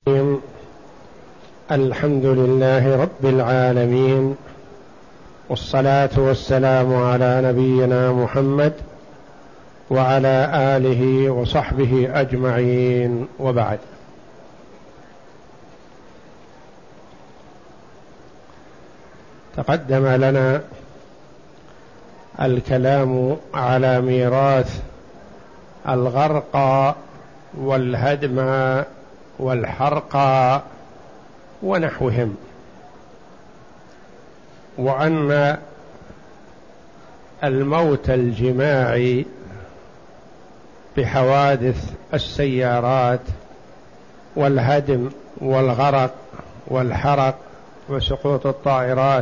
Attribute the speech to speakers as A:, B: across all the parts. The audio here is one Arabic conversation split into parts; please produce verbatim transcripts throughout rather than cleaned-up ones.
A: الحمد لله رب العالمين، والصلاة والسلام على نبينا محمد وعلى آله وصحبه أجمعين، وبعد. تقدم لنا الكلام على ميراث الغرقى والهدم والحرقى ونحوهم، وأن الموت الجماعي بحوادث السيارات والهدم والغرق والحرق وسقوط الطائرات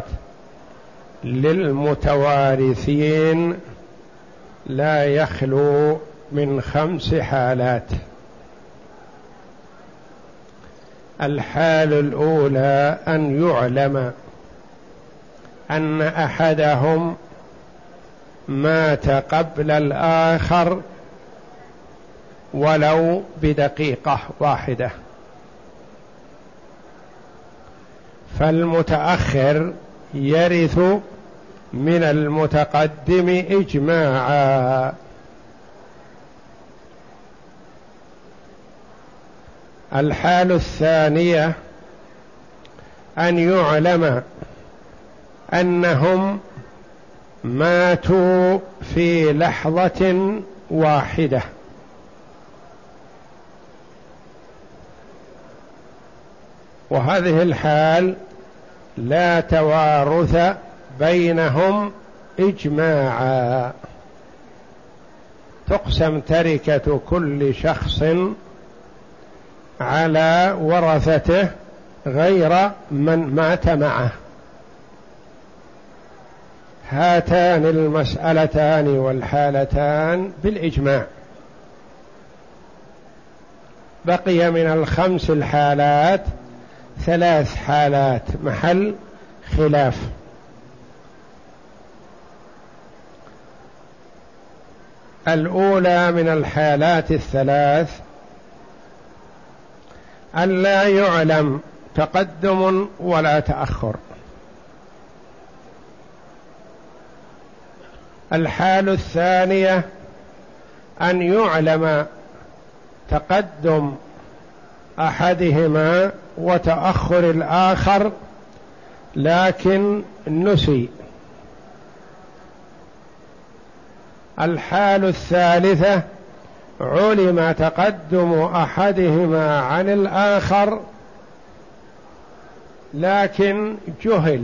A: للمتوارثين لا يخلو من خمس حالات. الحال الأولى أن يعلم أن أحدهم مات قبل الآخر ولو بدقيقة واحدة، فالمتأخر يرث من المتقدم إجماعا. الحال الثانية أن يعلم أنهم ماتوا في لحظة واحدة، وهذه الحال لا توارث بينهم إجماعا، تقسم تركة كل شخص على ورثته غير من مات معه. هاتان المسألتان والحالتان بالإجماع. بقي من الخمس الحالات ثلاث حالات محل خلاف. الأولى من الحالات الثلاث أن لا يعلم تقدم ولا تأخر. الحال الثانية أن يعلم تقدم أحدهما وتأخر الآخر لكن نسي. الحال الثالثة علم تقدم أحدهما عن الآخر لكن جهل،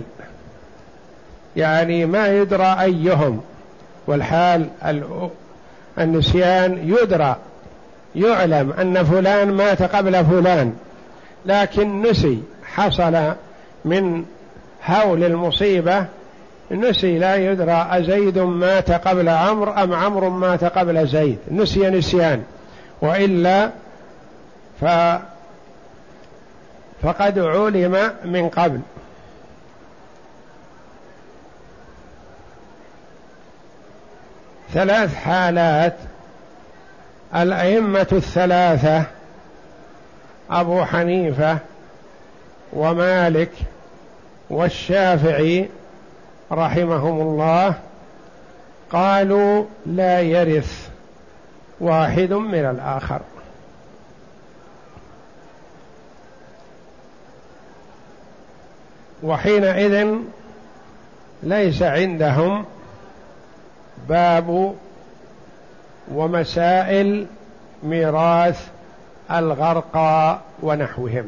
A: يعني ما يدرى أيهم. والحال النسيان يدرى، يعلم أن فلان مات قبل فلان لكن نسي، حصل من هول المصيبة نسي، لا يدرى أزيد مات قبل عمرو أم عمرو مات قبل زيد، نسي نسيان، وإلا ف فقد علم من قبل. ثلاث حالات. الأئمة الثلاثة أبو حنيفة ومالك والشافعي رحمهم الله قالوا لا يرث واحد من الآخر، وحينئذ ليس عندهم باب ومسائل ميراث الغرقى ونحوهم،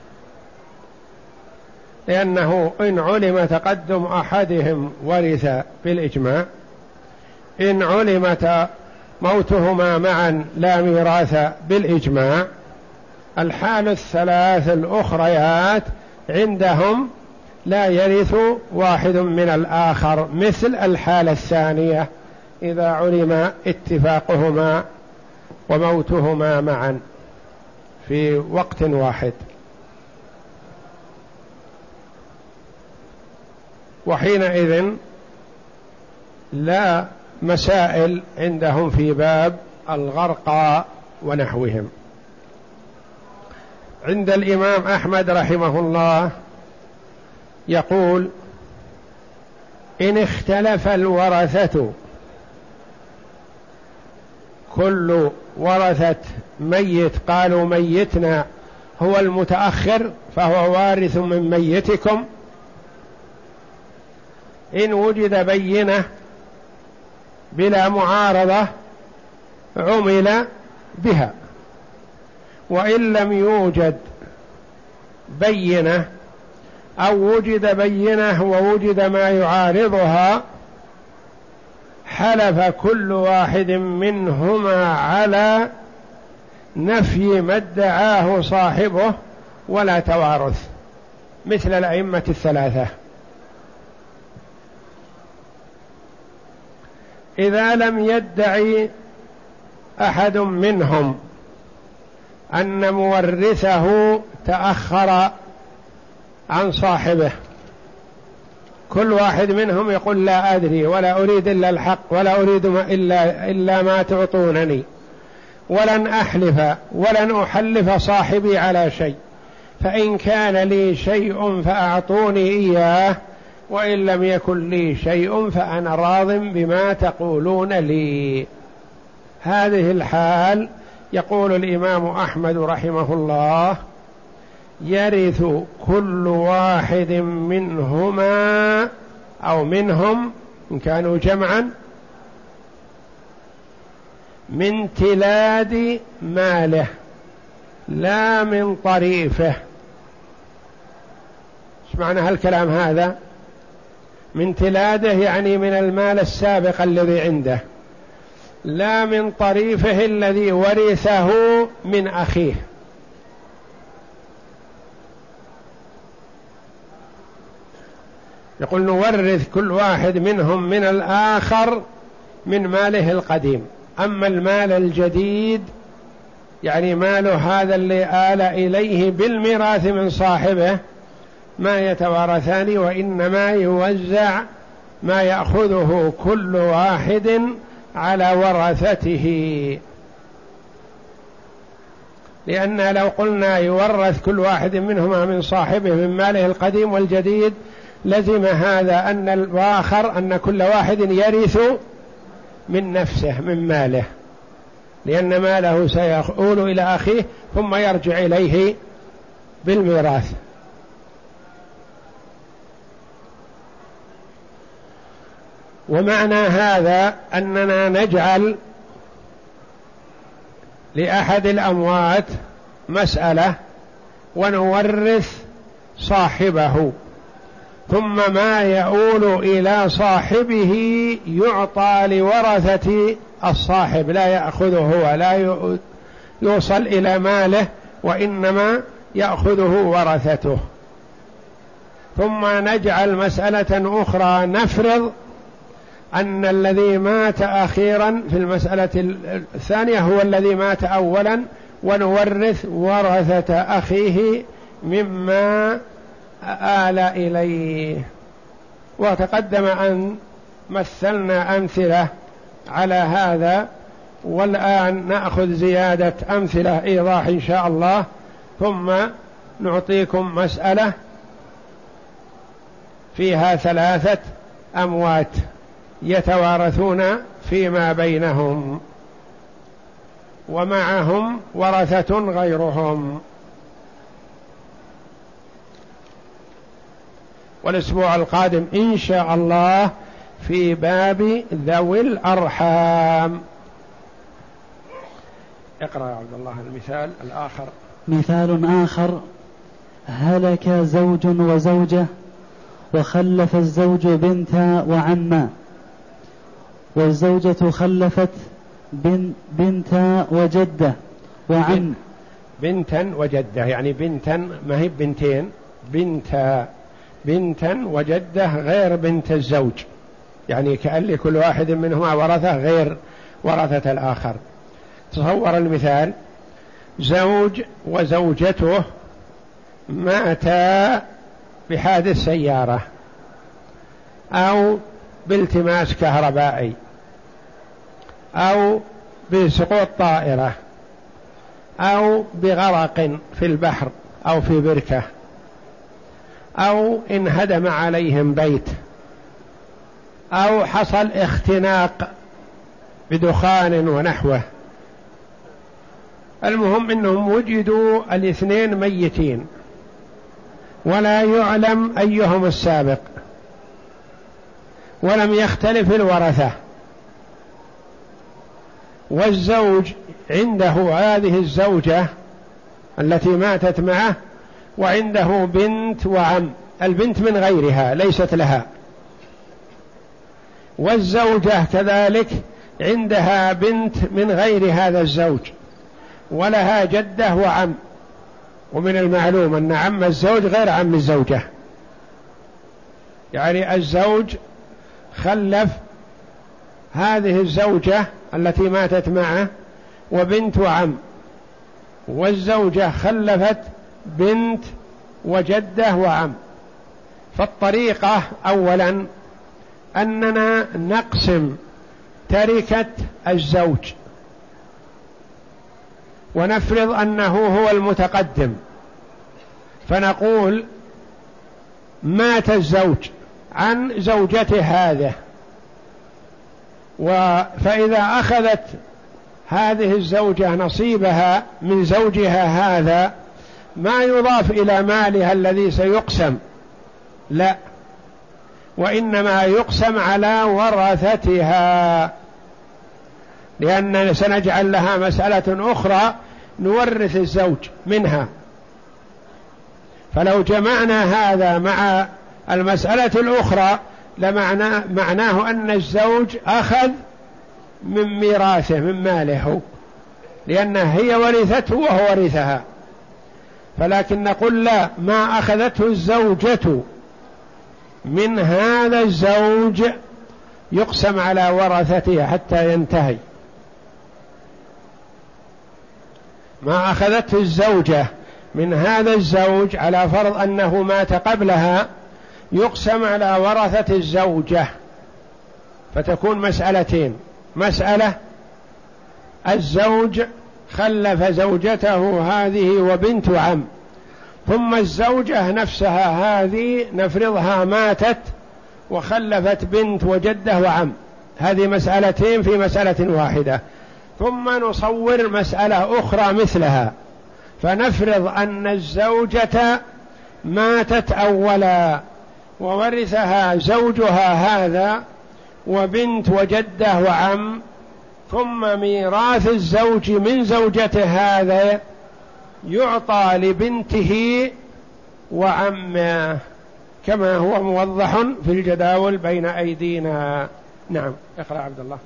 A: لأنه إن علم تقدم أحدهم ورث بالإجماع، إن علمت موتهما معا لا ميراث بالإجماع. الحال الثلاث الأخريات عندهم لا يرث واحد من الآخر، مثل الحالة الثانية إذا علم اتفاقهما وموتهما معا في وقت واحد. وحينئذ لا مسائل عندهم في باب الغرقى ونحوهم. عند الإمام أحمد رحمه الله يقول: إن اختلف الورثة، كل ورثة ميت قالوا ميتنا هو المتأخر فهو وارث من ميتكم، إن وجد بينة بلا معارضة عمل بها، وإن لم يوجد بينة أو وجد بينة ووجد ما يعارضها حلف كل واحد منهما على نفي ما ادعاه صاحبه ولا توارث، مثل الأئمة الثلاثة. إذا لم يدعي أحد منهم أن مورثه تأخر عن صاحبه، كل واحد منهم يقول: لا أدري ولا أريد إلا الحق ولا أريد ما إلا, إلا ما تعطونني، ولن أحلف ولن أحلف صاحبي على شيء، فإن كان لي شيء فأعطوني إياه، وإن لم يكن لي شيء فأنا راض بما تقولون لي. هذه الحال يقول الإمام أحمد رحمه الله: يرث كل واحد منهما أو منهم إن كانوا جمعا من تلاد ماله لا من طريفه. ايش معنى هالكلام هذا؟ من تلاده يعني من المال السابق الذي عنده، لا من طريفه الذي ورثه من أخيه. يقول: نورث كل واحد منهم من الآخر من ماله القديم، أما المال الجديد يعني ماله هذا اللي آل إليه بالميراث من صاحبه ما يتوارثان، وإنما يوزع ما يأخذه كل واحد على ورثته. لأن لو قلنا يورث كل واحد منهما من صاحبه من ماله القديم والجديد لزم هذا أن الآخر أن كل واحد يرث من نفسه من ماله، لأن ماله سيؤول إلى أخيه ثم يرجع إليه بالميراث. ومعنى هذا أننا نجعل لأحد الأموات مسألة ونورث صاحبه، ثم ما يؤول إلى صاحبه يعطى لورثة الصاحب، لا يأخذه ولا يوصل إلى ماله، وإنما يأخذه ورثته. ثم نجعل مسألة أخرى، نفرض أن الذي مات أخيرا في المسألة الثانية هو الذي مات أولا، ونورث ورثة أخيه مما آل إليه. وتقدم أن مثلنا أمثلة على هذا، والآن نأخذ زيادة أمثلة إيضاح إن شاء الله، ثم نعطيكم مسألة فيها ثلاثة أموات يتوارثون فيما بينهم ومعهم ورثة غيرهم. والأسبوع القادم إن شاء الله في باب ذوي الأرحام. اقرأ يا عبد الله المثال الآخر.
B: مثال آخر: هلك زوج وزوجة وخلف الزوج بنتا وعما، والزوجة خلفت بن بنتا وجدة وعم.
A: بنتا وجدة يعني بنتا ما هي بنتين، بنتا بنتا وجدة غير بنت الزوج، يعني كأن لكل واحد منهما ورثة غير ورثة الآخر. تصور المثال: زوج وزوجته ماتا بحادث سيارة أو بالتماس كهربائي أو بسقوط طائرة، أو بغرق في البحر أو في بركة، أو انهدم عليهم بيت، أو حصل اختناق بدخان ونحوه. المهم أنهم وجدوا الاثنين ميتين ولا يعلم أيهم السابق، ولم يختلف الورثة، والزوج عنده هذه الزوجة التي ماتت معه، وعنده بنت وعم، البنت من غيرها ليست لها، والزوجة كذلك عندها بنت من غير هذا الزوج، ولها جدة وعم. ومن المعلوم أن عم الزوج غير عم الزوجة، يعني الزوج خلف هذه الزوجة التي ماتت معه وبنت وعم، والزوجة خلفت بنت وجدة وعم. فالطريقة أولا أننا نقسم تركة الزوج، ونفرض أنه هو المتقدم، فنقول مات الزوج عن زوجته هذه، فإذا أخذت هذه الزوجة نصيبها من زوجها هذا ما يضاف إلى مالها الذي سيقسم، لا، وإنما يقسم على ورثتها، لأننا سنجعل لها مسألة أخرى نورث الزوج منها. فلو جمعنا هذا مع المسألة الأخرى لمعناه معناه أن الزوج أخذ من ميراثه من ماله، لأن هي ورثته وهو ورثها. فلكن نقول لا، ما أخذته الزوجة من هذا الزوج يقسم على ورثتها حتى ينتهي. ما أخذته الزوجة من هذا الزوج على فرض أنه مات قبلها يقسم على ورثة الزوجة، فتكون مسألتين: مسألة الزوج خلف زوجته هذه وبنت عم، ثم الزوجة نفسها هذه نفرضها ماتت وخلفت بنت وجدة وعم، هذه مسألتين في مسألة واحدة. ثم نصور مسألة أخرى مثلها، فنفرض أن الزوجة ماتت أولا وورثها زوجها هذا وبنت وجدة وعم، ثم ميراث الزوج من زوجته هذا يعطى لبنته وعمه كما هو موضح في الجداول بين أيدينا. نعم، اقرأ عبد الله.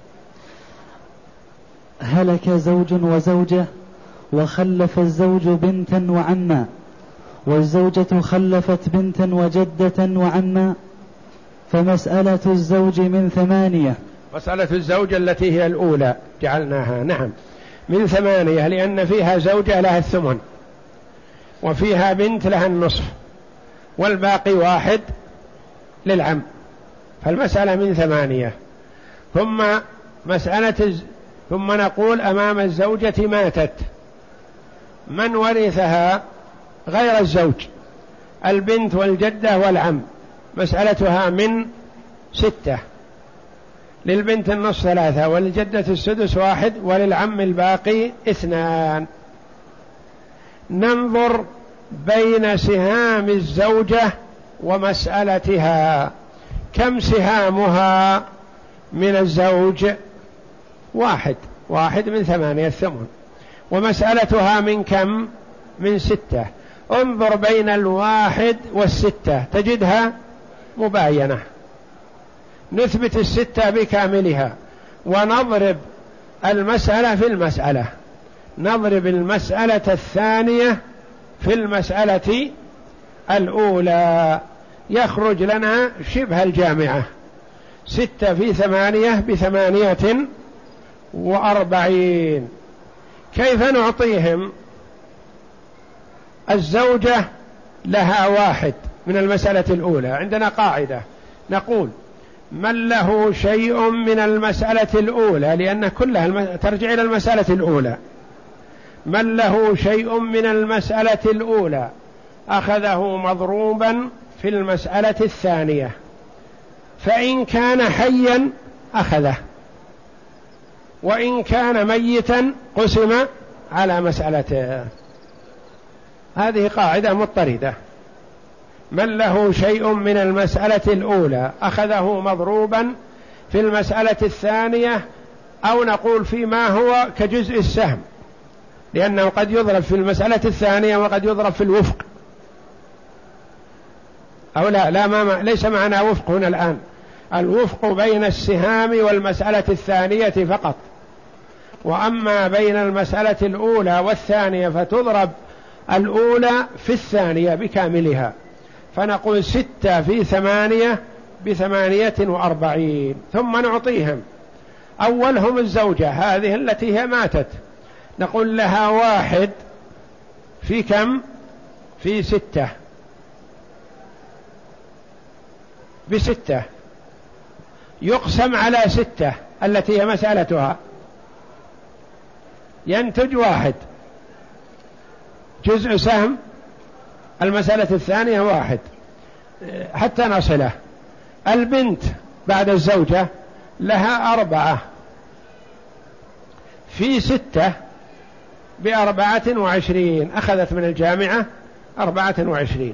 B: هلك زوج وزوجة وخلف الزوج بنتا وعما، والزوجة خلفت بنتا وجدة وعما، فمسألة الزوج من ثمانية.
A: مسألة الزوج التي هي الأولى جعلناها نعم من ثمانية، لأن فيها زوجة لها الثمن وفيها بنت لها النصف والباقي واحد للعم، فالمسألة من ثمانية. ثم مسألة الز... ثم نقول أمام الزوجة ماتت، من ورثها غير الزوج؟ البنت والجدة والعم، مسألتها من ستة، للبنت النصف ثلاثة، وللجدة السدس واحد، وللعم الباقي اثنان. ننظر بين سهام الزوجة ومسألتها، كم سهامها من الزوج؟ واحد، واحد من ثمانية الثمن، ومسألتها من كم؟ من ستة. انظر بين الواحد والستة تجدها مباينة، نثبت الستة بكاملها ونضرب المسألة في المسألة، نضرب المسألة الثانية في المسألة الأولى، يخرج لنا شبه الجامعة، ستة في ثمانية بثمانية وأربعين. كيف نعطيهم؟ الزوجة لها واحد من المسألة الأولى، عندنا قاعدة نقول من له شيء من المسألة الأولى، لأن كلها ترجع إلى المسألة الأولى، من له شيء من المسألة الأولى أخذه مضروبا في المسألة الثانية، فإن كان حيا أخذه، وإن كان ميتا قسم على مسألته. هذه قاعدة مضطردة. من له شيء من المسألة الأولى أخذه مضروبا في المسألة الثانية، أو نقول فيما هو كجزء السهم، لأنه قد يضرب في المسألة الثانية وقد يضرب في الوفق، أو لا لا ما ليس معنا وفق هنا الآن، الوفق بين السهام والمسألة الثانية فقط، وأما بين المسألة الأولى والثانية فتضرب الأولى في الثانية بكاملها، فنقول ستة في ثمانية بثمانية وأربعين، ثم نعطيهم. أولهم الزوجة هذه التي هي ماتت، نقول لها واحد في كم؟ في ستة، بستة، يقسم على ستة التي هي مسألتها، ينتج واحد، جزء سهم المسألة الثانية واحد حتى نصله. البنت بعد الزوجة لها أربعة في ستة بأربعة وعشرين، أخذت من الجامعة أربعة وعشرين.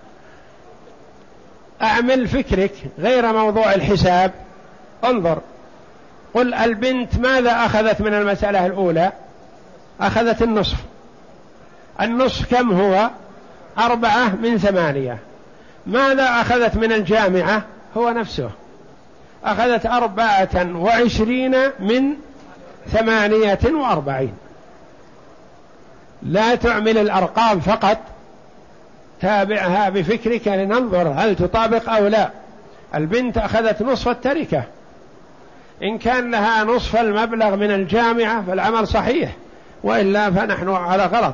A: أعمل فكرك غير موضوع الحساب، انظر، قل البنت ماذا أخذت من المسألة الأولى؟ أخذت النصف. النصف كم هو؟ أربعة من ثمانية. ماذا أخذت من الجامعة؟ هو نفسه، أخذت أربعة وعشرين من ثمانية وأربعين. لا تعمل الأرقام فقط، تابعها بفكرك لننظر هل تطابق أو لا. البنت أخذت نصف التركة، إن كان لها نصف المبلغ من الجامعة فالعمل صحيح، وإلا فنحن على غلط.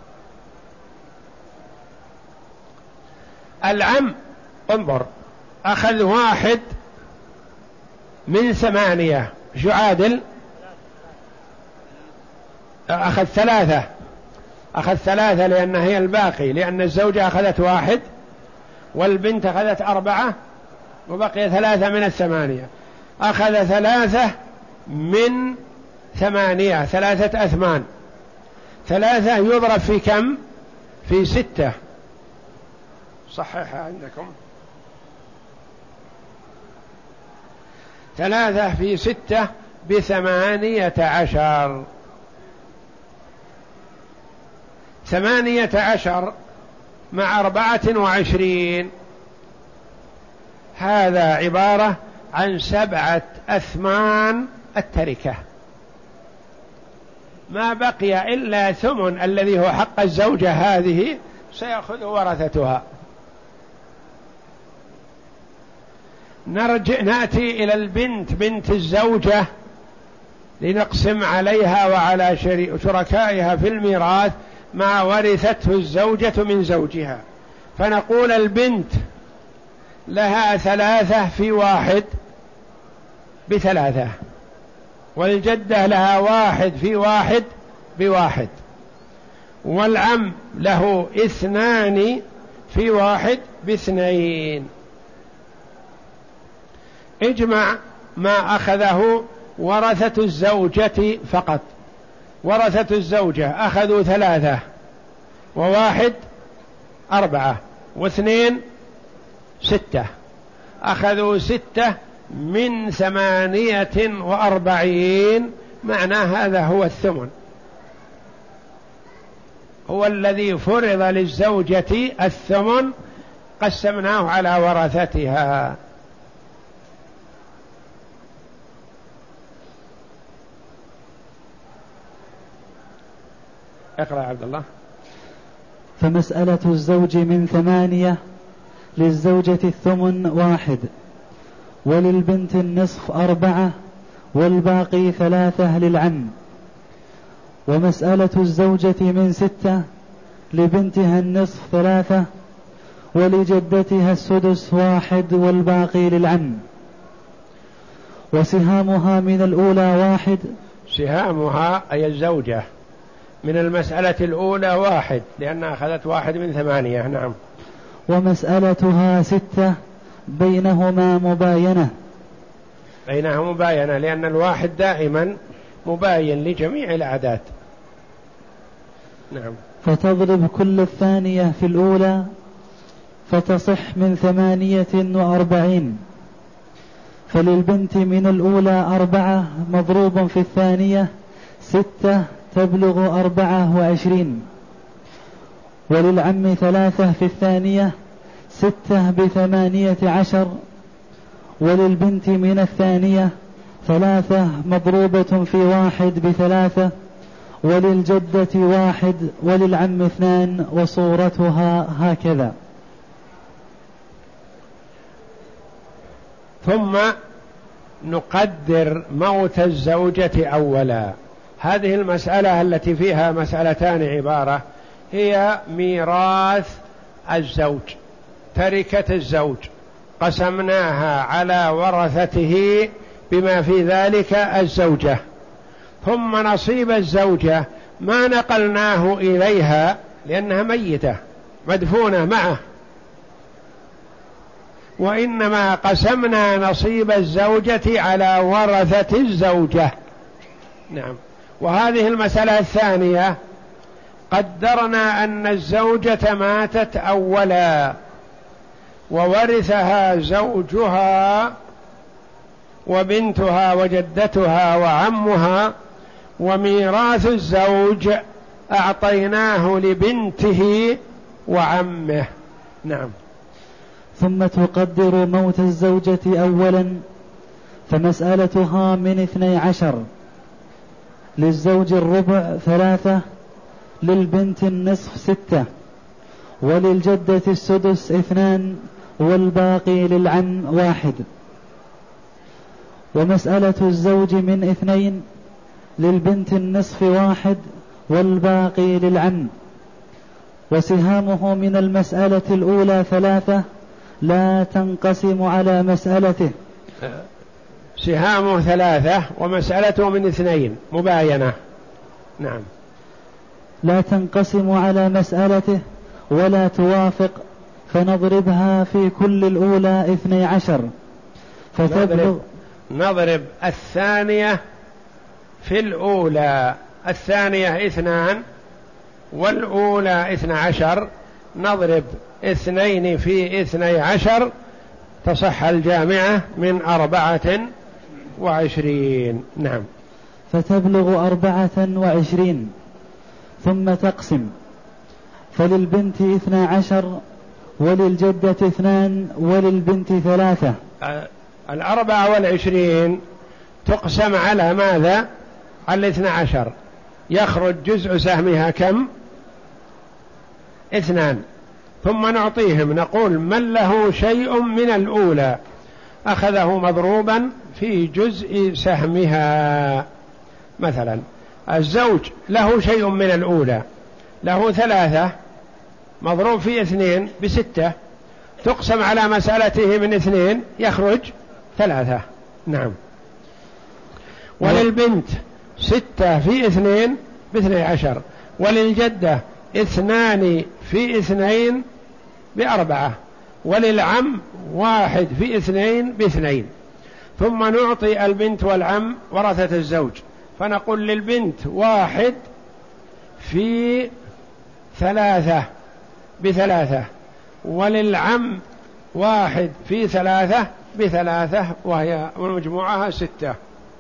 A: العم انظر، أخذ واحد من ثمانية، شو عادل؟ أخذ ثلاثة، أخذ ثلاثة لأنها هي الباقي، لأن الزوجة أخذت واحد والبنت أخذت أربعة وبقي ثلاثة من الثمانية. أخذ ثلاثة من ثمانية، ثلاثة أثمان. ثلاثة يضرب في كم؟ في ستة. صححها عندكم، ثلاثة في ستة بثمانية عشر. ثمانية عشر مع أربعة وعشرين، هذا عبارة عن سبعة أثمان التركة، ما بقي إلا ثمن الذي هو حق الزوجة، هذه سيأخذ ورثتها. نرجع نأتي إلى البنت بنت الزوجة لنقسم عليها وعلى شركائها في الميراث ما ورثته الزوجة من زوجها، فنقول البنت لها ثلاثة في واحد بثلاثة، والجدة لها واحد في واحد بواحد، والعم له اثنان في واحد باثنين. اجمع ما أخذه ورثة الزوجة فقط. ورثة الزوجة أخذوا ثلاثة، وواحد أربعة، واثنين ستة، أخذوا ستة من ثمانية وأربعين. معنى هذا هو الثمن، هو الذي فرض للزوجة الثمن، قسمناه على ورثتها. اقرأ عبد الله.
B: فمسألة الزوج من ثمانية، للزوجة الثمن واحد، وللبنت النصف أربعة، والباقي ثلاثة للعم. ومسألة الزوجة من ستة، لبنتها النصف ثلاثة، ولجدتها السدس واحد، والباقي للعم. وسهامها من الأولى واحد.
A: سهامها أي الزوجة من المسألة الأولى واحد، لأنها أخذت واحد من ثمانية. نعم.
B: ومسألتها ستة بينهما مباينة.
A: بينها مباينة لأن الواحد دائما مباين لجميع الأعداد. نعم.
B: فتضرب كل الثانية في الأولى فتصح من ثمانية وأربعين. فللبنت من الأولى أربعة مضروب في الثانية ستة تبلغ أربعة وعشرين. وللعم ثلاثة في الثانية ستة بثمانية عشر. وللبنت من الثانية ثلاثة مضروبة في واحد بثلاثة. وللجدة واحد وللعم اثنان وصورتها هكذا.
A: ثم نقدر موت الزوجة أولا. هذه المسألة التي فيها مسألتان عبارة هي ميراث الزوج، تركة الزوج قسمناها على ورثته بما في ذلك الزوجة، ثم نصيب الزوجة ما نقلناه إليها لأنها ميتة مدفونة معه، وإنما قسمنا نصيب الزوجة على ورثة الزوجة. نعم. وهذه المسألة الثانية قدرنا أن الزوجة ماتت أولا وورثها زوجها وبنتها وجدتها وعمها، وميراث الزوج أعطيناه لبنته وعمه. نعم.
B: ثم تقدر موت الزوجة أولا فمسألتها من اثني عشر. للزوج الربع ثلاثة، للبنت النصف ستة، وللجدة السدس اثنان، والباقي للعم واحد. ومسألة الزوج من اثنين، للبنت النصف واحد والباقي للعم. وسهامه من المسألة الأولى ثلاثة لا تنقسم على مسألته.
A: سهامه ثلاثة ومسألته من اثنين مباينة. نعم.
B: لا تنقسم على مسألته ولا توافق، فنضربها في كل الأولى اثني عشر فتبلغ.
A: نضرب, نضرب الثانية في الأولى، الثانية اثنان والأولى اثنى عشر، نضرب اثنين في اثني عشر تصح الجامعة من أربعة وعشرين. نعم.
B: فتبلغ أربعة وعشرين. ثم تقسم، فللبنت اثنى عشر وللجدة اثنان وللبنت ثلاثة.
A: الأربعة والعشرين تقسم على ماذا؟ على الاثنى عشر، يخرج جزء سهمها كم؟ اثنان. ثم نعطيهم نقول من له شيء من الأولى أخذه مضروبا في جزء سهمها. مثلا الزوج له شيء من الأولى، له ثلاثة مضروب في اثنين بستة، تقسم على مسألته من اثنين يخرج ثلاثة. نعم. وللبنت ستة في اثنين باثني عشر، وللجدة اثنان في اثنين بأربعة، وللعم واحد في اثنين باثنين. ثم نعطي البنت والعم ورثة الزوج، فنقول للبنت واحد في ثلاثة بثلاثة، وللعم واحد في ثلاثة بثلاثة، وهي مجموعها ستة.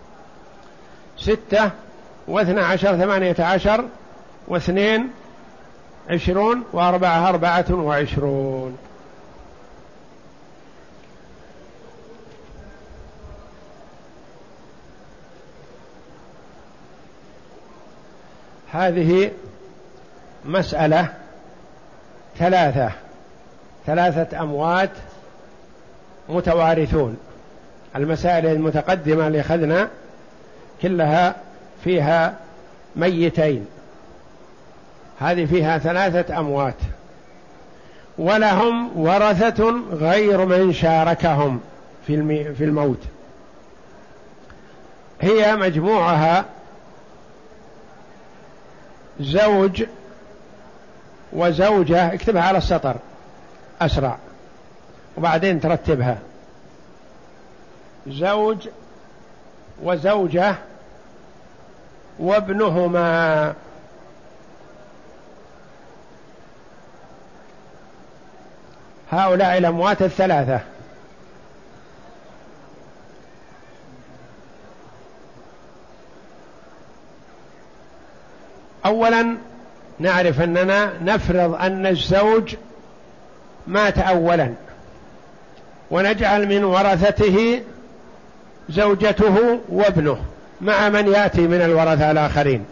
A: ستة واثنى عشر ثمانية عشر واثنين عشرون وأربعة أربعة وعشرون. هذه مسألة ثلاثة ثلاثة أموات متوارثون. المسائل المتقدمة اللي أخذنا كلها فيها ميتين، هذه فيها ثلاثة أموات ولهم ورثة غير من شاركهم في في الموت. هي مجموعها زوج وزوجة، اكتبها على السطر أسرع وبعدين ترتبها. زوج وزوجة وابنهما، هؤلاء الأموات الثلاثة. أولا نعرف أننا نفرض أن الزوج مات أولا، ونجعل من ورثته زوجته وابنه مع من يأتي من الورثة الآخرين،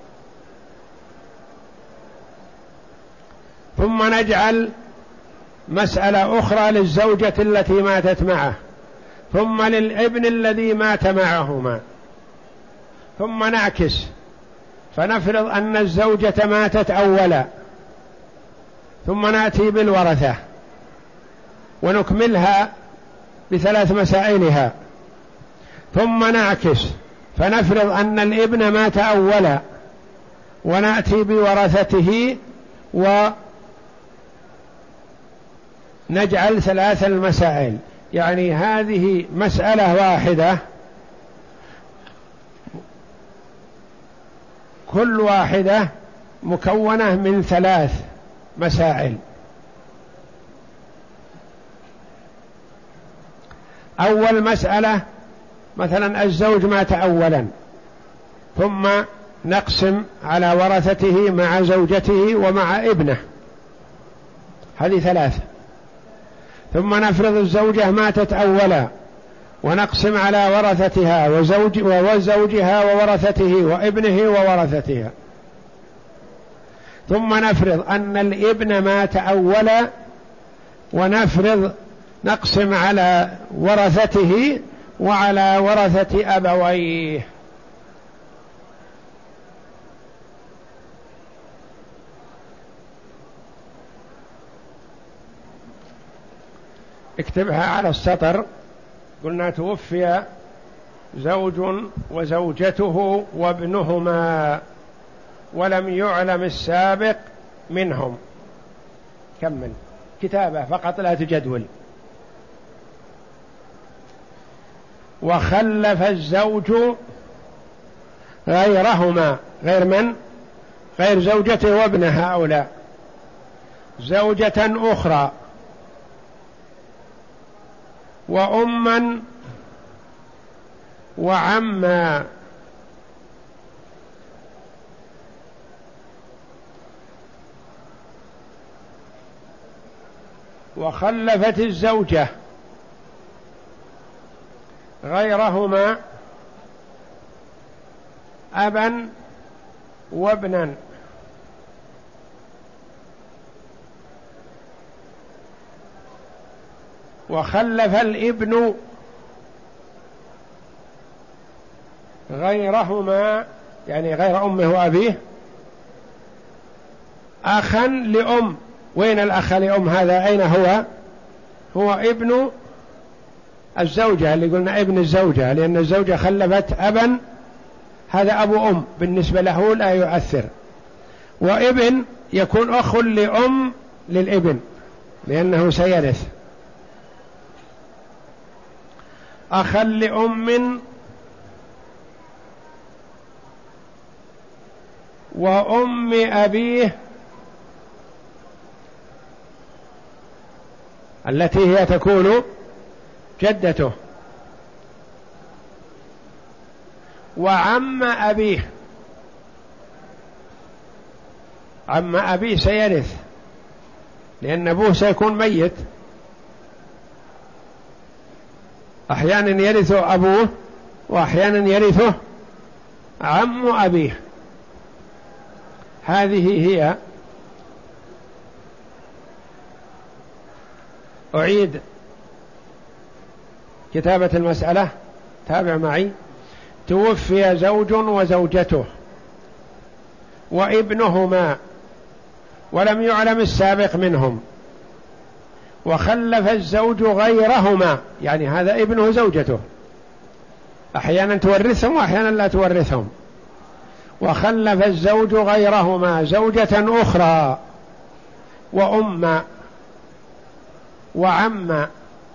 A: ثم نجعل مسألة أخرى للزوجة التي ماتت معه، ثم للابن الذي مات معهما، ثم نعكس فنفرض أن الزوجة ماتت أولا، ثم نأتي بالورثة ونكملها بثلاث مسائلها، ثم نعكس فنفرض أن الابن مات أولا ونأتي بورثته ونجعل ثلاث المسائل. يعني هذه مسألة واحدة كل واحدة مكونة من ثلاث مسائل. أول مسألة مثلا الزوج مات أولا، ثم نقسم على ورثته مع زوجته ومع ابنه، هذه ثلاثة. ثم نفرض الزوجة ماتت أولا ونقسم على ورثتها وزوج وزوجها وورثته وابنه وورثتها، ثم نفرض أن الابن مات أولا ونفرض نقسم على ورثته وعلى ورثة أبويه. اكتبها على السطر. قلنا توفي زوج وزوجته وابنهما ولم يعلم السابق منهم. كمل كتابة فقط لا تجدول. وخلف الزوج غيرهما، غير من؟ غير زوجته وابنه هؤلاء، زوجة أخرى وأما وعما، وخلفت الزوجة غيرهما أبا وابنا، وخلف الابن غيرهما يعني غير أمه وأبيه أخا لأم. وين الأخ لأم هذا؟ أين هو؟ هو ابن الزوجة اللي قلنا ابن الزوجة، لأن الزوجة خلفت أبا، هذا أبو أم بالنسبة له لا يؤثر. وابن يكون أخ لأم للابن لأنه سيرث. أخا لأم وأم أبيه التي هي تكون جدته، وعم أبيه. عم أبيه سيرث لأن أبوه سيكون ميت، أحيانا يرثه أبوه وأحيانا يرثه عم أبيه. هذه هي. أعيد كتابة المسألة، تابع معي. توفي زوج وزوجته وابنهما ولم يعلم السابق منهم، وخلف الزوج غيرهما، يعني هذا ابنه زوجته، أحيانا تورثهم وأحيانا لا تورثهم، وخلف الزوج غيرهما زوجة أخرى وأم وعم،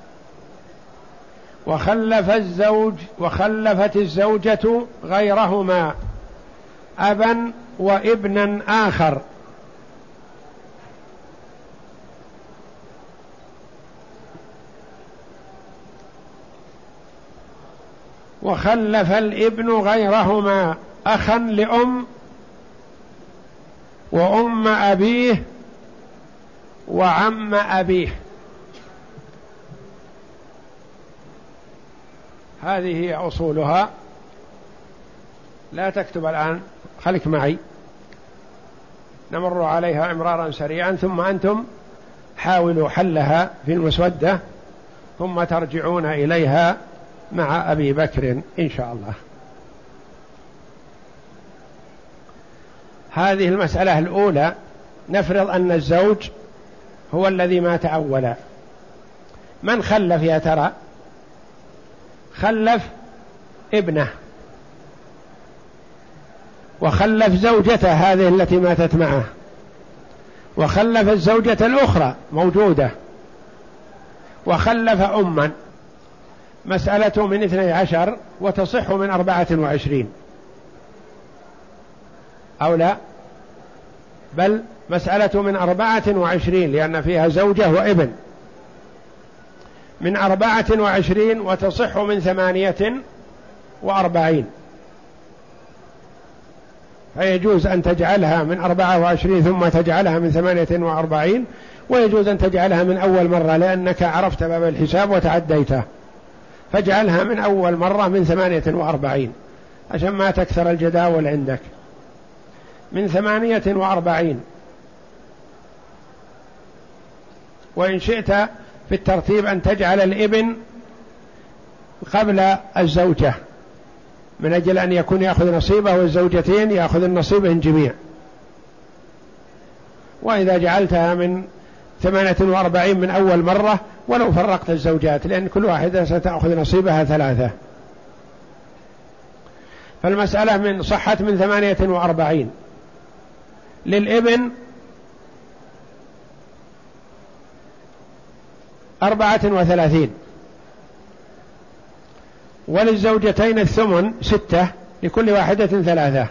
A: وخلف الزوج وخلفت الزوجة غيرهما أبا وابنا آخر، وخلف الابن غيرهما أخا لأم وأم أبيه وعم أبيه. هذه هي أصولها. لا تكتب الآن، خليك معي نمر عليها إمرارا سريعا، ثم أنتم حاولوا حلها في المسودة ثم ترجعون إليها مع أبي بكر إن شاء الله. هذه المسألة الأولى، نفرض أن الزوج هو الذي مات أولا. من خلف يا ترى؟ خلف ابنه وخلف زوجته هذه التي ماتت معه، وخلف الزوجة الأخرى موجودة، وخلف أما. مسألة من اثني عشر وتصح من أربعة وعشرين أو لا؟ بل مسألة من أربعة وعشرين لأن فيها زوجة وابن، من أربعة وعشرين وتصح من ثمانية وأربعين، فيجوز أن تجعلها من أربعة وعشرين ثم تجعلها من ثمانية وأربعين، ويجوز أن تجعلها من أول مرة لأنك عرفت باب الحساب وتعديته، فاجعلها من أول مرة من ثمانية وأربعين عشان ما تكثر الجداول عندك. من ثمانية وأربعين، وإن شئت في الترتيب أن تجعل الابن قبل الزوجة من أجل أن يكون يأخذ نصيبه والزوجتين يأخذ النصيب جميع. وإذا جعلتها من ثمانية وأربعين من أول مرة ولو فرقت الزوجات، لأن كل واحدة ستأخذ نصيبها ثلاثة، فالمسألة من صحت من ثمانية وأربعين. للابن أربعة وثلاثين، وللزوجتين الثمن ستة لكل واحدة ثلاثة،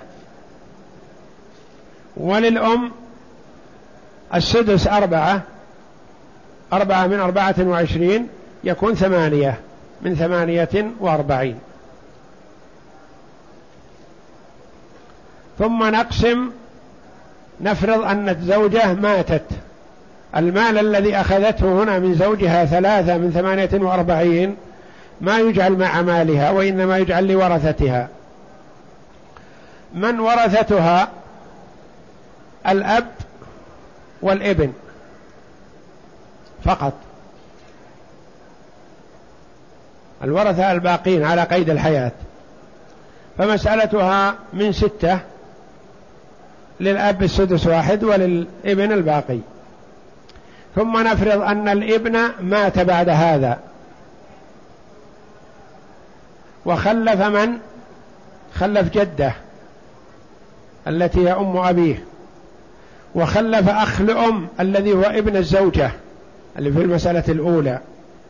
A: وللأم السدس أربعة، أربعة من أربعة وعشرين يكون ثمانية من ثمانية وأربعين. ثم نقسم، نفرض أن الزوجة ماتت، المال الذي أخذته هنا من زوجها ثلاثة من ثمانية وأربعين ما يجعل مع مالها وإنما يجعل لورثتها. من ورثتها؟ الأب والابن فقط، الورثة الباقين على قيد الحياة. فمسألتها من ستة، للأب السدس واحد وللابن الباقي. ثم نفرض أن الابن مات بعد هذا وخلف من؟ خلف جده التي هي أم أبيه، وخلف أخ لأم الذي هو ابن الزوجة اللي في المسألة الأولى،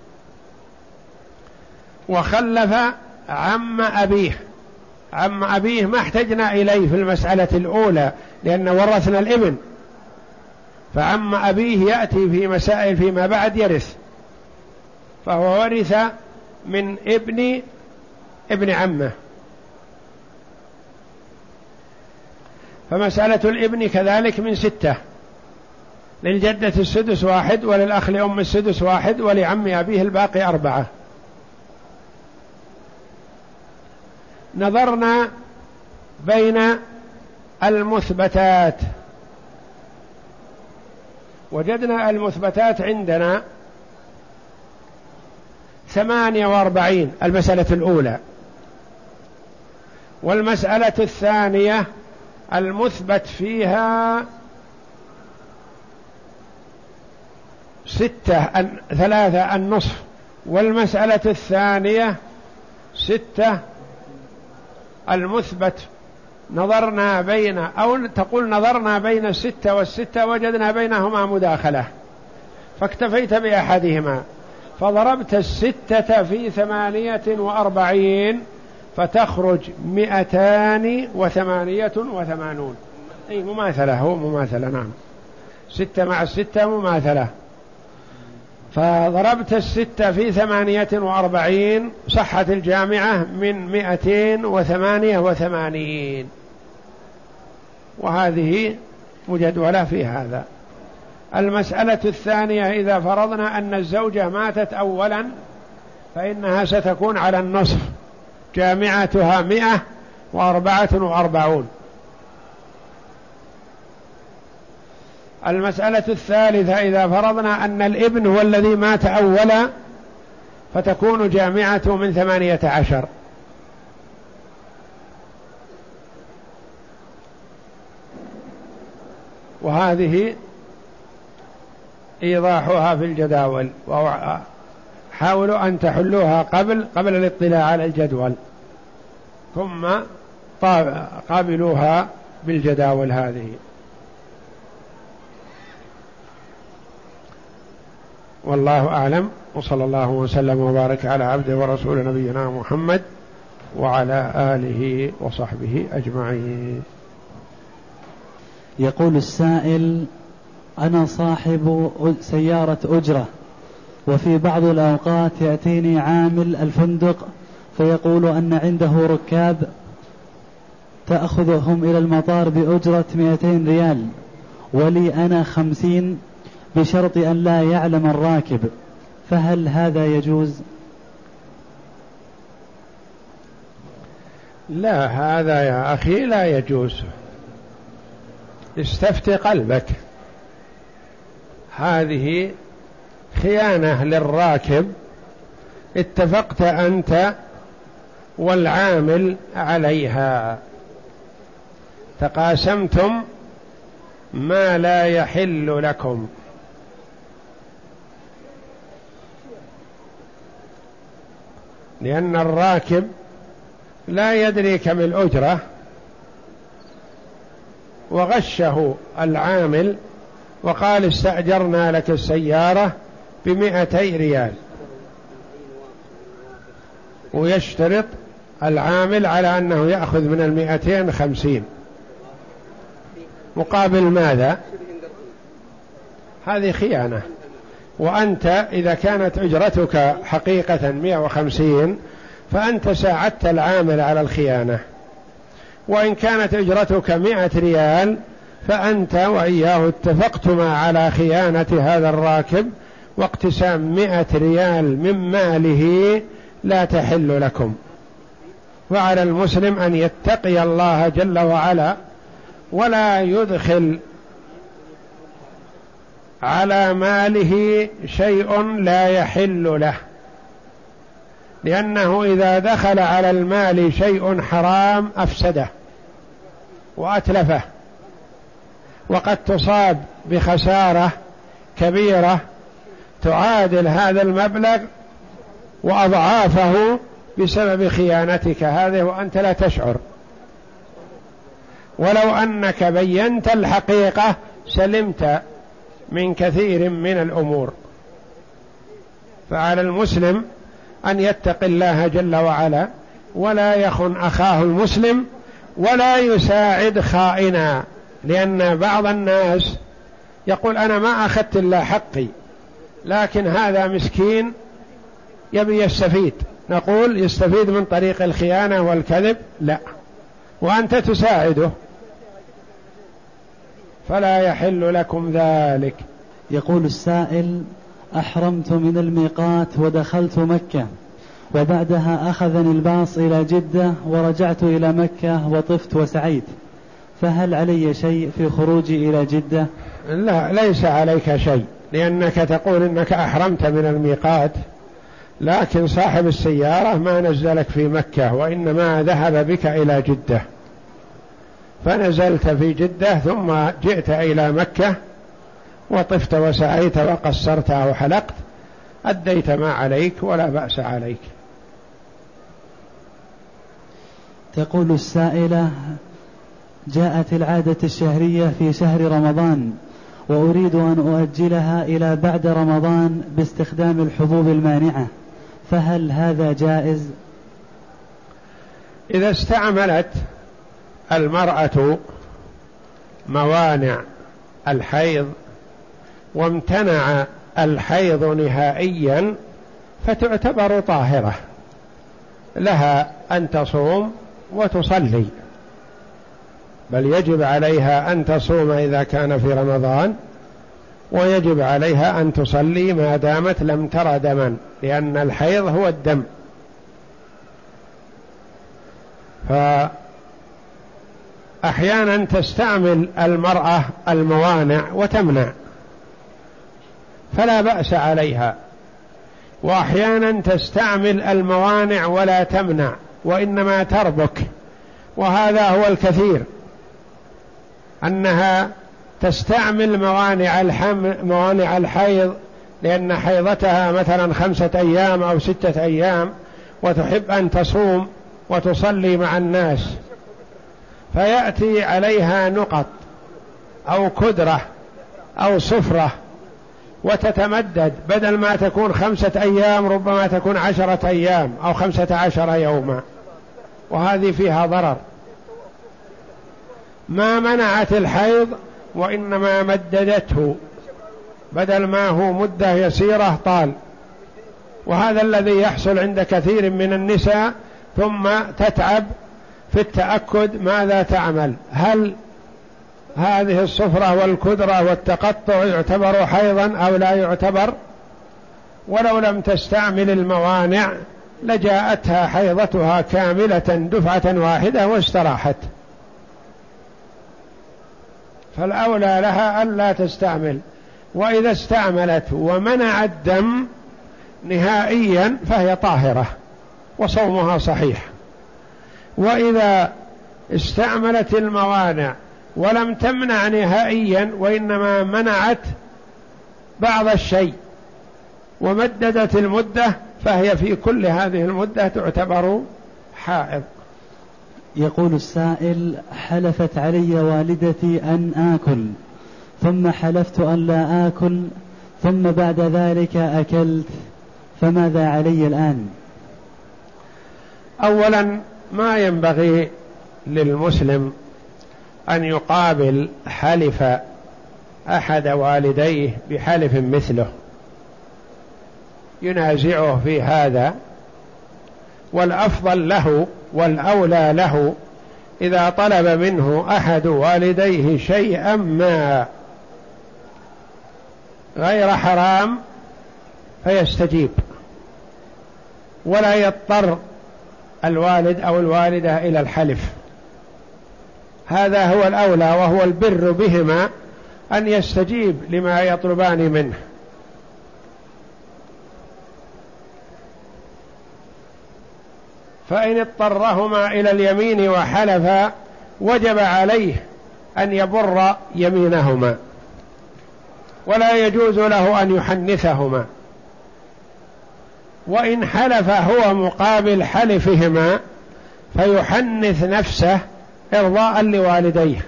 A: وخلف عم أبيه. عم أبيه ما احتجنا إليه في المسألة الأولى لأن ورثنا الابن، فعم أبيه يأتي في مسائل فيما بعد يرث، فهو ورث من ابن ابن عمه. فمسألة الابن كذلك من ستة، للجدة السدس واحد، وللأخ لأم السدس واحد، ولعم أبيه الباقي أربعة. نظرنا بين المثبتات، وجدنا المثبتات عندنا ثمانية وأربعين المسألة الأولى، والمسألة الثانية المثبت فيها ستة ثلاثة النصف، والمسألة الثانية ستة المثبت نظرنا بين، أو تقول نظرنا بين الستة والستة وجدنا بينهما مداخلة فاكتفيت بأحدهما، فضربت الستة في ثمانية وأربعين فتخرج مئتان وثمانية وثمانون. أي مماثلة، هو مماثلة، نعم، ستة مع الستة مماثلة. فضربت الستة في ثمانية وأربعين صحت الجامعة من مئتين وثمانية وثمانين، وهذه مجدولة في هذا. المسألة الثانية: إذا فرضنا أن الزوجة ماتت أولا فإنها ستكون على النصف، جامعتها مئة وأربعة وأربعون. المسألة الثالثة: إذا فرضنا أن الابن هو الذي مات أولا فتكون جامعته من ثمانية عشر. وهذه إيضاحها في الجداول، وحاولوا أن تحلوها قبل قبل الاطلاع على الجدول، ثم قابلوها بالجداول هذه. والله أعلم، وصلى الله وسلم وبارك على عبده ورسول نبينا محمد وعلى آله وصحبه أجمعين.
B: يقول السائل: أنا صاحب سيارة أجرة، وفي بعض الأوقات يأتيني عامل الفندق فيقول أن عنده ركاب تأخذهم إلى المطار بأجرة مئتين ريال، ولي أنا خمسين، بشرط أن لا يعلم الراكب، فهل هذا يجوز؟
A: لا، هذا يا أخي لا يجوز. استفت قلبك، هذه خيانة للراكب، اتفقت أنت والعامل عليها، تقاسمتم ما لا يحل لكم، لأن الراكب لا يدري كم الأجرة، وغشه العامل وقال استأجرنا لك السيارة بمئتي ريال، ويشترط العامل على أنه يأخذ من المئتين خمسين، مقابل ماذا؟ هذه خيانة. وأنت إذا كانت أجرتك حقيقة مئة وخمسين فأنت ساعدت العامل على الخيانة، وإن كانت أجرتك مئة ريال فأنت وإياه اتفقتما على خيانة هذا الراكب، واقتسام مئة ريال من ماله لا تحل لكم. فعلى المسلم أن يتقي الله جل وعلا ولا يدخل على ماله شيء لا يحل له، لأنه إذا دخل على المال شيء حرام أفسده وأتلفه، وقد تصاب بخسارة كبيرة تعادل هذا المبلغ وأضعافه بسبب خيانتك هذه وأنت لا تشعر. ولو أنك بينت الحقيقة سلمت من كثير من الأمور. فعلى المسلم أن يتقي الله جل وعلا ولا يخن أخاه المسلم ولا يساعد خائنا، لأن بعض الناس يقول أنا ما أخذت إلا حقي، لكن هذا مسكين يبي يستفيد، نقول يستفيد من طريق الخيانة والكذب، لا، وأنت تساعده، فلا يحل لكم ذلك.
B: يقول السائل: أحرمت من الميقات ودخلت مكة، وبعدها أخذني الباص إلى جدة ورجعت إلى مكة وطفت وسعيت، فهل علي شيء في خروجي إلى جدة؟
A: لا، ليس عليك شيء، لأنك تقول إنك أحرمت من الميقات، لكن صاحب السيارة ما نزلك في مكة، وإنما ذهب بك إلى جدة، فنزلت في جدة ثم جئت إلى مكة وطفت وسعيت وقصرت أو حلقت، أديت ما عليك ولا بأس عليك.
B: تقول السائلة: جاءت العادة الشهرية في شهر رمضان وأريد أن أؤجلها إلى بعد رمضان باستخدام الحبوب المانعة، فهل هذا جائز؟
A: إذا استعملت المرأة موانع الحيض وامتنع الحيض نهائيا فتعتبر طاهرة، لها أن تصوم وتصلي، بل يجب عليها أن تصوم إذا كان في رمضان، ويجب عليها أن تصلي ما دامت لم تر دما، لأن الحيض هو الدم. فأحيانا تستعمل المرأة الموانع وتمنع فلا بأس عليها، وأحيانا تستعمل الموانع ولا تمنع وإنما تربك، وهذا هو الكثير، أنها تستعمل موانع الحمل موانع الحيض لأن حيضتها مثلا خمسة أيام أو ستة أيام وتحب أن تصوم وتصلي مع الناس، فيأتي عليها نقط أو كدرة أو صفرة وتتمدد، بدل ما تكون خمسة أيام ربما تكون عشرة أيام أو خمسة عشر يوما، وهذه فيها ضرر. ما منعت الحيض وإنما مددته، بدل ما هو مدة يسيرة طال، وهذا الذي يحصل عند كثير من النساء، ثم تتعب في التأكد ماذا تعمل، هل هذه الصفرة والكدرة والتقطع يعتبر حيضا أو لا يعتبر؟ ولو لم تستعمل الموانع لجاءتها حيضتها كاملة دفعة واحدة واستراحت، فالأولى لها ألا تستعمل. وإذا استعملت ومنع الدم نهائيا فهي طاهرة وصومها صحيح. وإذا استعملت الموانع ولم تمنع نهائيا وإنما منعت بعض الشيء ومددت المدة فهي في كل هذه المدة تعتبر حائض.
B: يقول السائل: حلفت علي والدتي أن آكل، ثم حلفت أن لا آكل، ثم بعد ذلك أكلت، فماذا علي الآن؟
A: أولا ما ينبغي للمسلم أن يقابل حلف أحد والديه بحلف مثله ينازعه في هذا، والأفضل له والأولى له إذا طلب منه أحد والديه شيئا ما غير حرام فيستجيب، ولا يضطر الوالد أو الوالدة إلى الحلف. هذا هو الأولى، وهو البر بهما أن يستجيب لما يطلبان منه. فإن اضطرهما إلى اليمين وحلفا وجب عليه أن يبر يمينهما، ولا يجوز له أن يحنثهما. وإن حلف هو مقابل حلفهما فيحنث نفسه إرضاء لوالديه،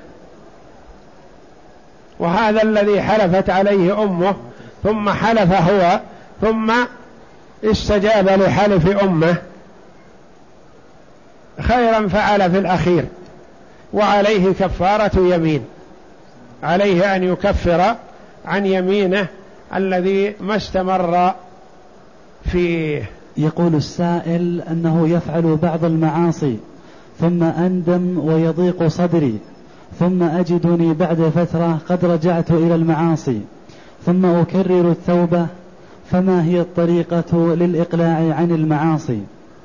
A: وهذا الذي حلفت عليه أمه ثم حلف هو ثم استجاب لحلف أمه خيرا فعل في الأخير، وعليه كفارة يمين، عليه أن يكفر عن يمينه الذي ما استمر فيه.
B: يقول السائل أنه يفعل بعض المعاصي ثم أندم ويضيق صدري، ثم أجدني بعد فترة قد رجعت إلى المعاصي، ثم أكرر التوبة، فما هي الطريقة للإقلاع عن المعاصي؟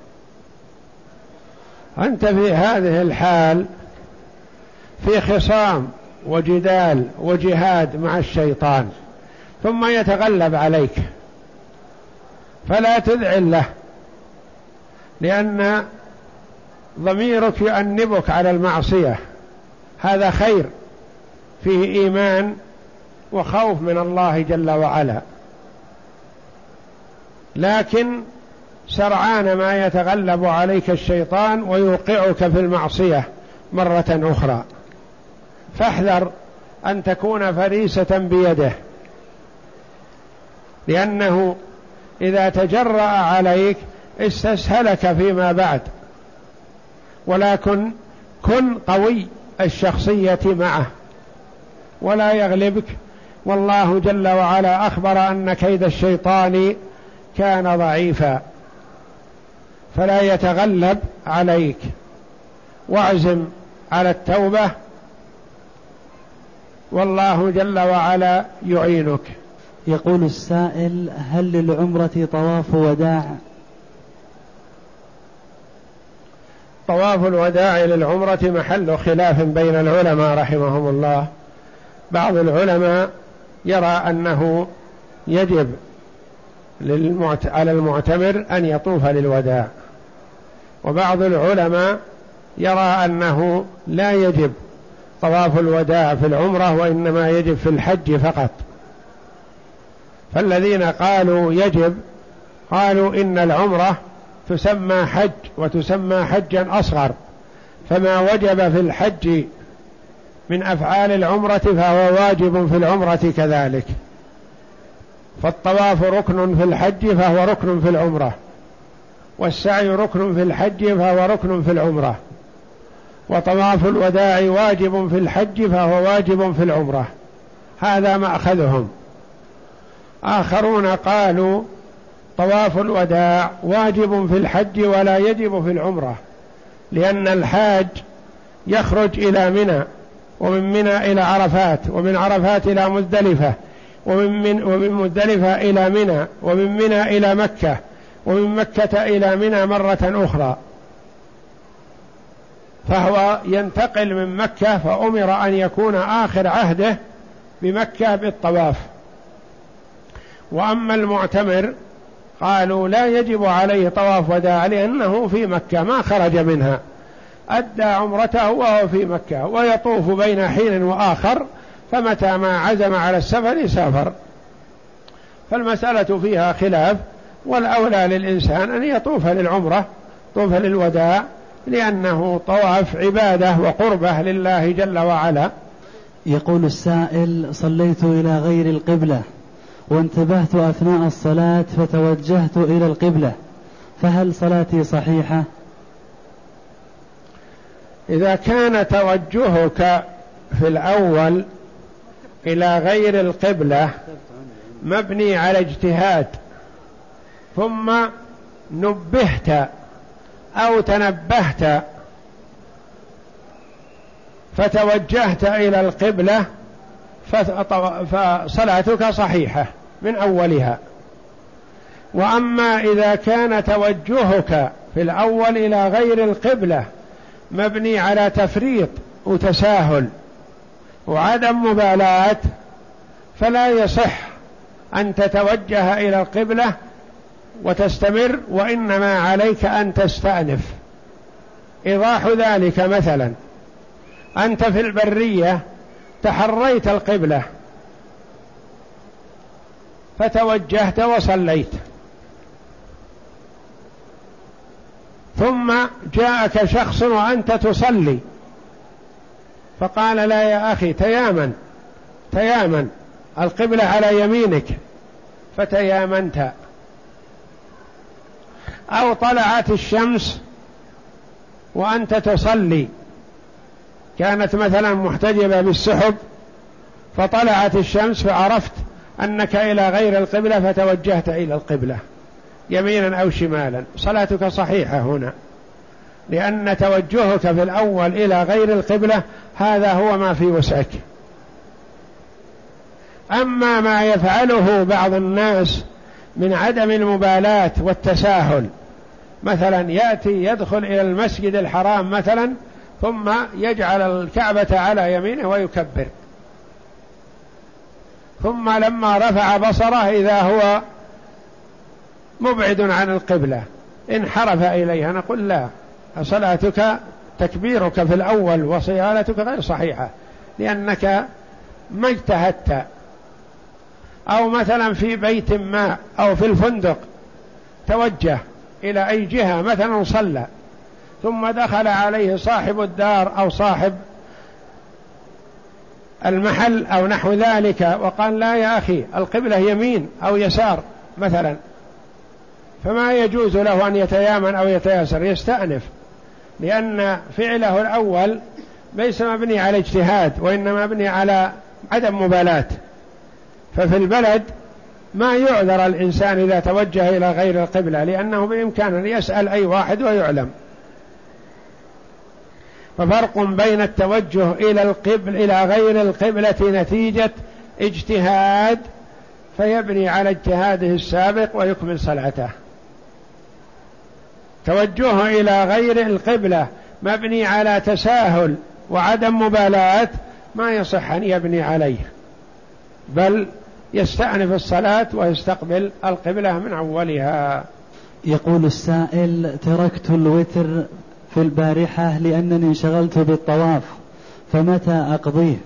A: أنت في هذه الحال في خصام وجدال وجهاد مع الشيطان، ثم يتغلب عليك، فلا تذعن له، لأن ضميرك يؤنبك على المعصية، هذا خير فيه إيمان وخوف من الله جل وعلا. لكن سرعان ما يتغلب عليك الشيطان ويوقعك في المعصية مرة أخرى، فاحذر أن تكون فريسة بيده، لأنه إذا تجرأ عليك استسهلك فيما بعد. ولكن كن قوي الشخصية معه ولا يغلبك، والله جل وعلا أخبر أن كيد الشيطان كان ضعيفا، فلا يتغلب عليك، واعزم على التوبة والله جل وعلا يعينك.
B: يقول السائل: هل للعمرة طواف وداع؟
A: طواف الوداع للعمرة محل خلاف بين العلماء رحمهم الله. بعض العلماء يرى أنه يجب للمعت... على المعتمر أن يطوف للوداع، وبعض العلماء يرى أنه لا يجب طواف الوداع في العمرة، وإنما يجب في الحج فقط. فالذين قالوا يجب قالوا إن العمرة تسمى حج وتسمى حجا أصغر، فما وجب في الحج من أفعال العمرة فهو واجب في العمرة كذلك. فالطواف ركن في الحج فهو ركن في العمرة، والسعي ركن في الحج فهو ركن في العمرة، وطواف الوداع واجب في الحج فهو واجب في العمرة. هذا مأخذهم. آخرون قالوا طواف الوداع واجب في الحج ولا يجب في العمرة، لأن الحاج يخرج إلى منى، ومن منى إلى عرفات، ومن عرفات إلى مزدلفة، ومن, من ومن مزدلفة إلى منى، ومن منى إلى مكة، ومن مكة إلى منى مرة أخرى، فهو ينتقل من مكة، فأمر أن يكون آخر عهده بمكة بالطواف. وأما المعتمر قالوا لا يجب عليه طواف وداع، لأنه في مكة ما خرج منها، أدى عمرته وهو في مكة، ويطوف بين حين وآخر، فمتى ما عزم على السفر سافر. فالمسألة فيها خلاف، والأولى للإنسان أن يطوف للعمرة، طوف للوداع، لأنه طواف عبادة وقربة لله جل وعلا.
B: يقول السائل: صليت إلى غير القبلة وانتبهت أثناء الصلاة فتوجهت إلى القبلة، فهل صلاتي صحيحة؟
A: إذا كان توجهك في الأول إلى غير القبلة مبني على اجتهاد، ثم نبهت أو تنبهت فتوجهت إلى القبلة، فصلاتك صحيحة من أولها. وأما إذا كان توجهك في الأول إلى غير القبلة مبني على تفريط وتساهل وعدم مبالاة، فلا يصح أن تتوجه إلى القبلة وتستمر، وإنما عليك أن تستأنف. إيضاح ذلك: مثلا أنت في البرية تحريت القبلة فتوجهت وصليت، ثم جاءك شخص وأنت تصلي فقال: لا يا أخي تيامن تيامن القبلة على يمينك، فتيامنت. أو طلعت الشمس وأنت تصلي، كانت مثلا محتجبة بالسحب فطلعت الشمس فعرفت أنك إلى غير القبلة فتوجهت إلى القبلة يمينا أو شمالا، صلاتك صحيحة هنا، لأن توجهك في الأول إلى غير القبلة هذا هو ما في وسعك. أما ما يفعله بعض الناس من عدم المبالاة والتساهل، مثلا يأتي يدخل إلى المسجد الحرام مثلا ثم يجعل الكعبة على يمينه ويكبر، ثم لما رفع بصره إذا هو مبعد عن القبلة انحرف إليها، نقول لا، صلاتك تكبيرك في الأول وصيانتك غير صحيحة لأنك ما اجتهدت. أو مثلا في بيت ما أو في الفندق توجه إلى أي جهة مثلا صلى، ثم دخل عليه صاحب الدار أو صاحب المحل أو نحو ذلك وقال لا يا أخي القبلة يمين أو يسار مثلا، فما يجوز له أن يتيامن أو يتياسر، يستأنف، لأن فعله الأول ليس مبني على اجتهاد وإنما مبني على عدم مبالاة. ففي البلد ما يعذر الإنسان إذا توجه إلى غير القبلة، لأنه بإمكانه أن يسأل أي واحد ويعلم. ففرق بين التوجه إلى القبل إلى غير القبلة نتيجة اجتهاد فيبني على اجتهاده السابق ويكمل صلاته، توجهه إلى غير القبلة مبني على تساهل وعدم مبالاة ما يصح أن يبني عليه، بل يستأنف الصلاة ويستقبل القبلة من أولها.
B: يقول السائل: تركت الوتر في البارحة لأنني انشغلت بالطواف، فمتى أقضيه؟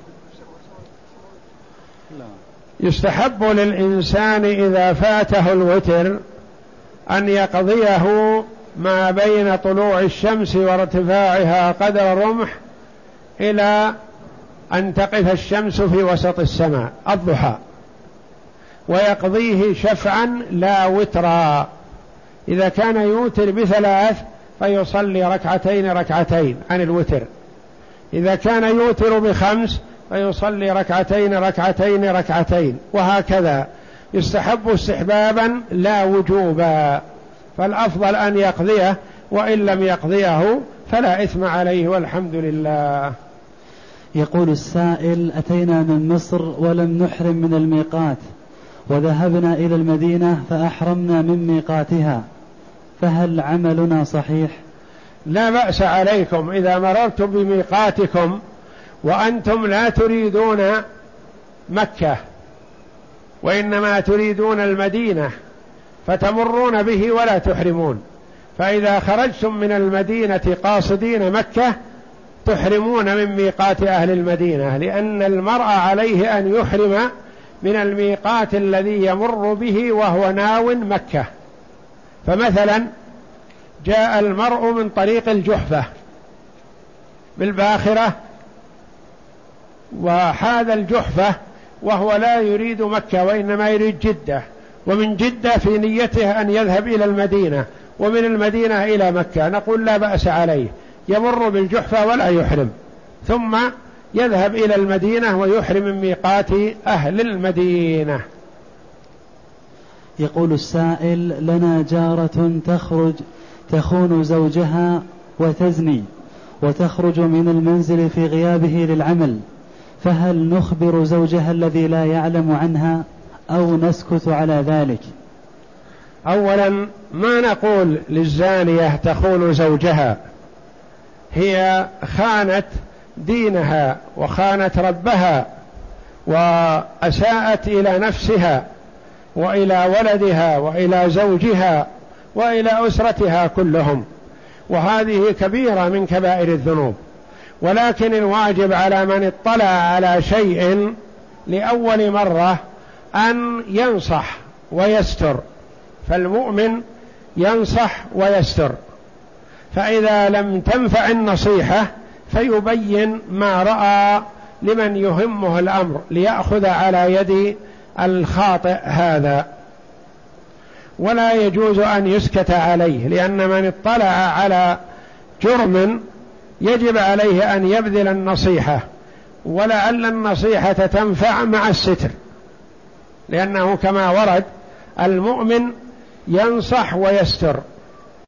A: يستحب للإنسان إذا فاته الوتر أن يقضيه ما بين طلوع الشمس وارتفاعها قدر الرمح إلى أن تقف الشمس في وسط السماء الضحى، ويقضيه شفعا لا وترا. إذا كان يوتر بثلاث فيصلي ركعتين ركعتين عن الوتر، إذا كان يوتر بخمس فيصلي ركعتين ركعتين ركعتين، وهكذا. يستحب استحبابا لا وجوبا، فالأفضل أن يقضيه، وإن لم يقضيه فلا إثم عليه والحمد لله.
B: يقول السائل: أتينا من مصر ولم نحرم من الميقات، وذهبنا إلى المدينة فأحرمنا من ميقاتها، فهل عملنا صحيح؟
A: لا بأس عليكم إذا مررتم بميقاتكم وأنتم لا تريدون مكة وإنما تريدون المدينة، فتمرون به ولا تحرمون. فإذا خرجتم من المدينة قاصدين مكة تحرمون من ميقات أهل المدينة، لأن المرء عليه أن يحرم من الميقات الذي يمر به وهو ناو مكة. فمثلا جاء المرء من طريق الجحفة بالباخرة وحاذ الجحفة وهو لا يريد مكة وإنما يريد جدة، ومن جدة في نيته أن يذهب إلى المدينة، ومن المدينة إلى مكة، نقول لا بأس عليه، يمر بالجحفة ولا يحرم، ثم يذهب إلى المدينة ويحرم من ميقات أهل المدينة.
B: يقول السائل: لنا جارة تخرج تخون زوجها وتزني وتخرج من المنزل في غيابه للعمل، فهل نخبر زوجها الذي لا يعلم عنها أو نسكت على ذلك؟
A: أولا ما نقول للزانية تخون زوجها، هي خانت دينها وخانت ربها وأساءت إلى نفسها وإلى ولدها وإلى زوجها وإلى أسرتها كلهم، وهذه كبيرة من كبائر الذنوب. ولكن الواجب على من اطلع على شيء لأول مرة أن ينصح ويستر، فالمؤمن ينصح ويستر، فإذا لم تنفع النصيحة فيبين ما رأى لمن يهمه الأمر ليأخذ على يد الخاطئ هذا، ولا يجوز أن يسكت عليه، لأن من اطلع على جرم يجب عليه أن يبذل النصيحة، ولعل النصيحة تنفع مع الستر، لأنه كما ورد المؤمن ينصح ويستر